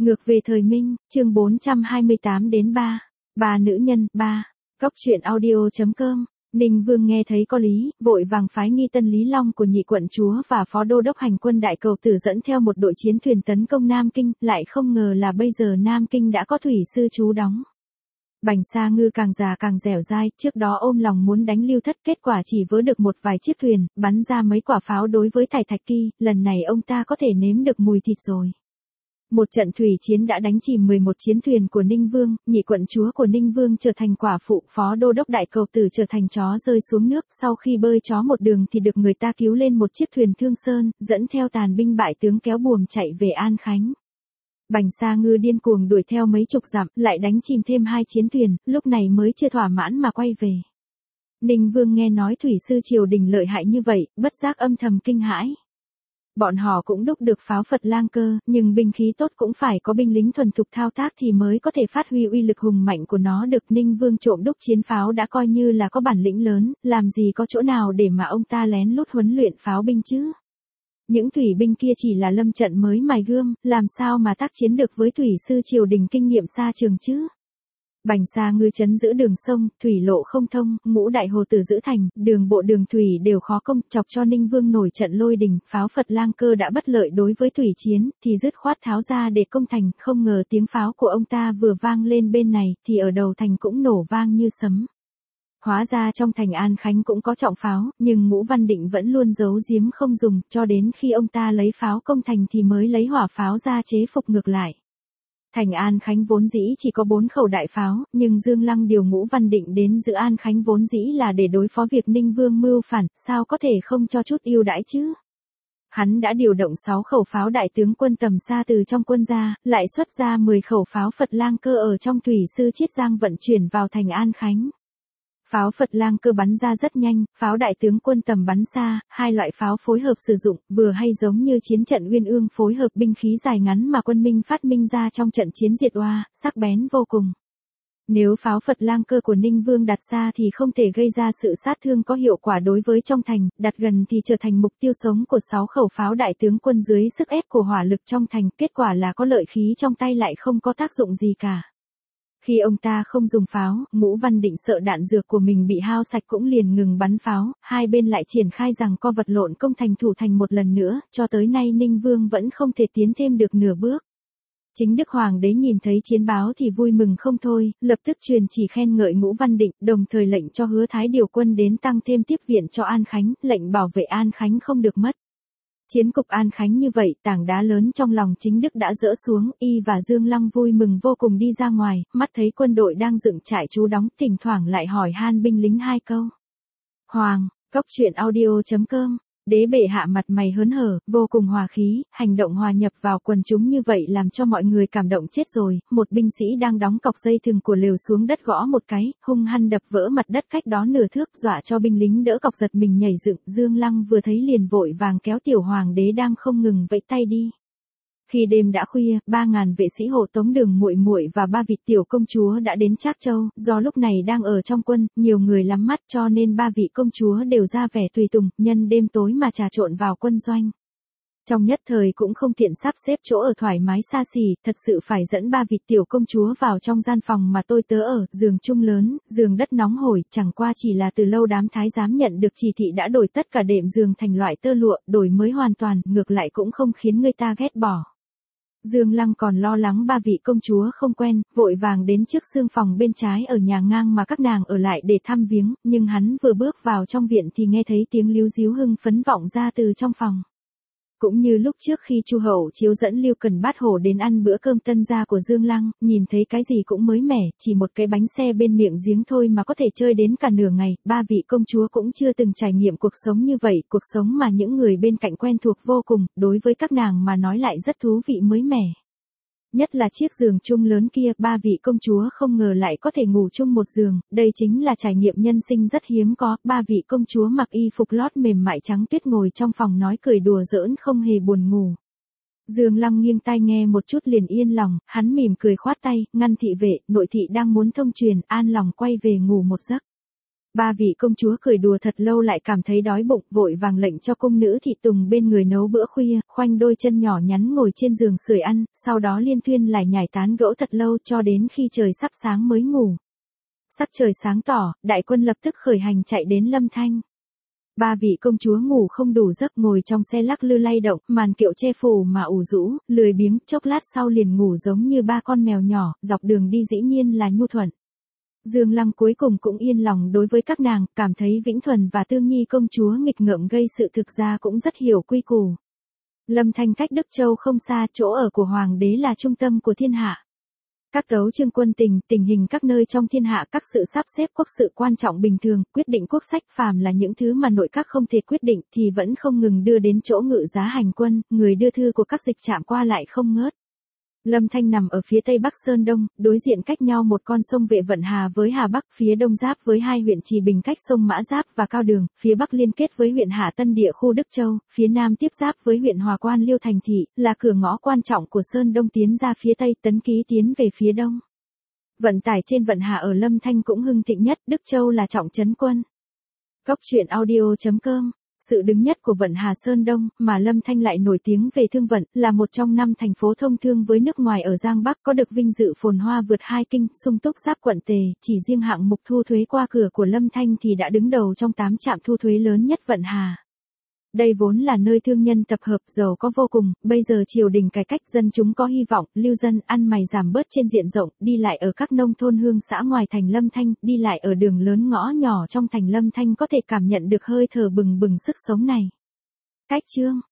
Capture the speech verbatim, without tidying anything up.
Ngược về thời Minh, chương bốn trăm hai mươi tám đến ba. Ba nữ nhân, ba. Cóc truyện audio.com. Ninh Vương nghe thấy có lý, vội vàng phái nghi Tân Lý Long của nhị quận chúa và phó đô đốc hành quân đại cầu tử dẫn theo một đội chiến thuyền tấn công Nam Kinh, lại không ngờ là bây giờ Nam Kinh đã có thủy sư trú đóng. Bành Sa Ngư càng già càng dẻo dai, trước đó ôm lòng muốn đánh Lưu Thất, kết quả chỉ vớ được một vài chiếc thuyền, bắn ra mấy quả pháo đối với Thải Thạch Kỳ, lần này ông ta có thể nếm được mùi thịt rồi. Một trận thủy chiến đã đánh chìm mười một chiến thuyền của Ninh Vương, nhị quận chúa của Ninh Vương trở thành quả phụ, phó đô đốc đại cầu tử trở thành chó rơi xuống nước, sau khi bơi chó một đường thì được người ta cứu lên một chiếc thuyền Thương Sơn, dẫn theo tàn binh bại tướng kéo buồm chạy về An Khánh. Bành Sa Ngư điên cuồng đuổi theo mấy chục dặm, lại đánh chìm thêm hai chiến thuyền, lúc này mới chưa thỏa mãn mà quay về. Ninh Vương nghe nói thủy sư triều đình lợi hại như vậy, bất giác âm thầm kinh hãi. Bọn họ cũng đúc được pháo Phật lang cơ, nhưng binh khí tốt cũng phải có binh lính thuần thục thao tác thì mới có thể phát huy uy lực hùng mạnh của nó được. Ninh Vương trộm đúc chiến pháo đã coi như là có bản lĩnh lớn, làm gì có chỗ nào để mà ông ta lén lút huấn luyện pháo binh chứ. Những thủy binh kia chỉ là lâm trận mới mài gươm, làm sao mà tác chiến được với thủy sư triều đình kinh nghiệm xa trường chứ. Bành Sa Ngư trấn giữ đường sông, thủy lộ không thông, ngũ đại hồ tử giữ thành, đường bộ đường thủy đều khó công, chọc cho Ninh Vương nổi trận lôi đình, pháo Phật lang cơ đã bất lợi đối với thủy chiến, thì dứt khoát tháo ra để công thành, không ngờ tiếng pháo của ông ta vừa vang lên bên này, thì ở đầu thành cũng nổ vang như sấm. Hóa ra trong thành An Khánh cũng có trọng pháo, nhưng Ngũ Văn Định vẫn luôn giấu giếm không dùng, cho đến khi ông ta lấy pháo công thành thì mới lấy hỏa pháo ra chế phục ngược lại. Thành An Khánh vốn dĩ chỉ có bốn khẩu đại pháo, nhưng Dương Lăng điều Ngũ Văn Định đến giữ An Khánh vốn dĩ là để đối phó việc Ninh Vương mưu phản, sao có thể không cho chút ưu đãi chứ. Hắn đã điều động sáu khẩu pháo đại tướng quân tầm xa từ trong quân ra, lại xuất ra mười khẩu pháo Phật lang cơ ở trong thủy sư Chiết Giang vận chuyển vào thành An Khánh. Pháo Phật lang cơ bắn ra rất nhanh, pháo đại tướng quân tầm bắn xa, hai loại pháo phối hợp sử dụng, vừa hay giống như chiến trận Uyên Ương phối hợp binh khí dài ngắn mà quân Minh phát minh ra trong trận chiến diệt oa, sắc bén vô cùng. Nếu pháo Phật lang cơ của Ninh Vương đặt xa thì không thể gây ra sự sát thương có hiệu quả đối với trong thành, đặt gần thì trở thành mục tiêu sống của sáu khẩu pháo đại tướng quân dưới sức ép của hỏa lực trong thành, kết quả là có lợi khí trong tay lại không có tác dụng gì cả. Khi ông ta không dùng pháo, Ngũ Văn Định sợ đạn dược của mình bị hao sạch cũng liền ngừng bắn pháo, hai bên lại triển khai rằng co vật lộn công thành thủ thành một lần nữa, cho tới nay Ninh Vương vẫn không thể tiến thêm được nửa bước. Chính Đức Hoàng đế nhìn thấy chiến báo thì vui mừng không thôi, lập tức truyền chỉ khen ngợi Ngũ Văn Định, đồng thời lệnh cho Hứa Thái điều quân đến tăng thêm tiếp viện cho An Khánh, lệnh bảo vệ An Khánh không được mất. Chiến cục An Khánh như vậy, tảng đá lớn trong lòng chính Đức đã dỡ xuống, y và Dương Lăng vui mừng vô cùng đi ra ngoài, mắt thấy quân đội đang dựng trại trú đóng, thỉnh thoảng lại hỏi han binh lính hai câu. Hoàng, Cóc truyện audio.com, đế bệ hạ mặt mày hớn hở, vô cùng hòa khí, hành động hòa nhập vào quần chúng như vậy làm cho mọi người cảm động chết rồi. Một binh sĩ đang đóng cọc dây thừng của lều xuống đất gõ một cái, hung hăng đập vỡ mặt đất cách đó nửa thước, dọa cho binh lính đỡ cọc giật mình nhảy dựng. Dương Lăng vừa thấy liền vội vàng kéo tiểu hoàng đế đang không ngừng vẫy tay đi. Khi đêm đã khuya, ba ngàn vệ sĩ hộ tống Đường Muội Muội và ba vị tiểu công chúa đã đến Trác Châu, do lúc này đang ở trong quân, nhiều người lắm mắt cho nên ba vị công chúa đều ra vẻ tùy tùng, nhân đêm tối mà trà trộn vào quân doanh. Trong nhất thời cũng không tiện sắp xếp chỗ ở thoải mái xa xỉ, thật sự phải dẫn ba vị tiểu công chúa vào trong gian phòng mà tôi tớ ở, giường chung lớn, giường đất nóng hổi, chẳng qua chỉ là từ lâu đám thái giám nhận được chỉ thị đã đổi tất cả đệm giường thành loại tơ lụa, đổi mới hoàn toàn, ngược lại cũng không khiến người ta ghét bỏ. Dương Lăng còn lo lắng ba vị công chúa không quen, vội vàng đến trước xương phòng bên trái ở nhà ngang mà các nàng ở lại để thăm viếng, nhưng hắn vừa bước vào trong viện thì nghe thấy tiếng líu ríu hưng phấn vọng ra từ trong phòng. Cũng như lúc trước khi Chu Hậu Chiếu dẫn Lưu Cần Bát Hổ đến ăn bữa cơm tân gia của Dương Lăng, nhìn thấy cái gì cũng mới mẻ, chỉ một cái bánh xe bên miệng giếng thôi mà có thể chơi đến cả nửa ngày, ba vị công chúa cũng chưa từng trải nghiệm cuộc sống như vậy, cuộc sống mà những người bên cạnh quen thuộc vô cùng, đối với các nàng mà nói lại rất thú vị mới mẻ. Nhất là chiếc giường chung lớn kia, ba vị công chúa không ngờ lại có thể ngủ chung một giường, đây chính là trải nghiệm nhân sinh rất hiếm có. Ba vị công chúa mặc y phục lót mềm mại trắng tuyết ngồi trong phòng nói cười đùa giỡn không hề buồn ngủ. Dương Lăng nghiêng tai nghe một chút liền yên lòng, hắn mỉm cười khoát tay, ngăn thị vệ, nội thị đang muốn thông truyền, an lòng quay về ngủ một giấc. Ba vị công chúa cười đùa thật lâu lại cảm thấy đói bụng, vội vàng lệnh cho cung nữ thị tùng bên người nấu bữa khuya, khoanh đôi chân nhỏ nhắn ngồi trên giường sưởi ăn, sau đó liên thuyên lại nhải tán gẫu thật lâu cho đến khi trời sắp sáng mới ngủ. Sắc trời sáng tỏ, đại quân lập tức khởi hành chạy đến Lâm Thanh. Ba vị công chúa ngủ không đủ giấc, ngồi trong xe lắc lư lay động, màn kiệu che phủ mà ủ rũ, lười biếng, chốc lát sau liền ngủ giống như ba con mèo nhỏ, dọc đường đi dĩ nhiên là nhu thuận. Dương Lăng cuối cùng cũng yên lòng đối với các nàng, cảm thấy Vĩnh Thuần và Tương Nhi công chúa nghịch ngợm gây sự thực ra cũng rất hiểu quy củ. Lâm Thanh cách Đức Châu không xa, chỗ ở của Hoàng đế là trung tâm của thiên hạ. Các tấu chương quân tình, tình hình các nơi trong thiên hạ, các sự sắp xếp quốc sự quan trọng bình thường, quyết định quốc sách phàm là những thứ mà nội các không thể quyết định thì vẫn không ngừng đưa đến chỗ ngự giá hành quân, người đưa thư của các dịch trạm qua lại không ngớt. Lâm Thanh nằm ở phía tây bắc Sơn Đông, đối diện cách nhau một con sông Vệ Vận Hà với Hà Bắc, phía đông giáp với hai huyện Trì Bình cách sông Mã Giáp và Cao Đường, phía bắc liên kết với huyện Hạ Tân địa khu Đức Châu, phía nam tiếp giáp với huyện Hòa Quan Liêu Thành Thị, là cửa ngõ quan trọng của Sơn Đông tiến ra phía tây, Tấn Ký tiến về phía đông. Vận tải trên Vận Hà ở Lâm Thanh cũng hưng thịnh nhất, Đức Châu là trọng trấn quân. Góc truyện audio chấm com. Sự đứng nhất của Vận Hà Sơn Đông, mà Lâm Thanh lại nổi tiếng về thương vận, là một trong năm thành phố thông thương với nước ngoài ở Giang Bắc, có được vinh dự phồn hoa vượt hai kinh, sung túc giáp quận Tề, chỉ riêng hạng mục thu thuế qua cửa của Lâm Thanh thì đã đứng đầu trong tám trạm thu thuế lớn nhất Vận Hà. Đây vốn là nơi thương nhân tập hợp, giàu có vô cùng, bây giờ triều đình cải cách, dân chúng có hy vọng, lưu dân ăn mày giảm bớt trên diện rộng, đi lại ở các nông thôn hương xã ngoài thành Lâm Thanh, đi lại ở đường lớn ngõ nhỏ trong thành Lâm Thanh có thể cảm nhận được hơi thở bừng bừng sức sống này. Cách chương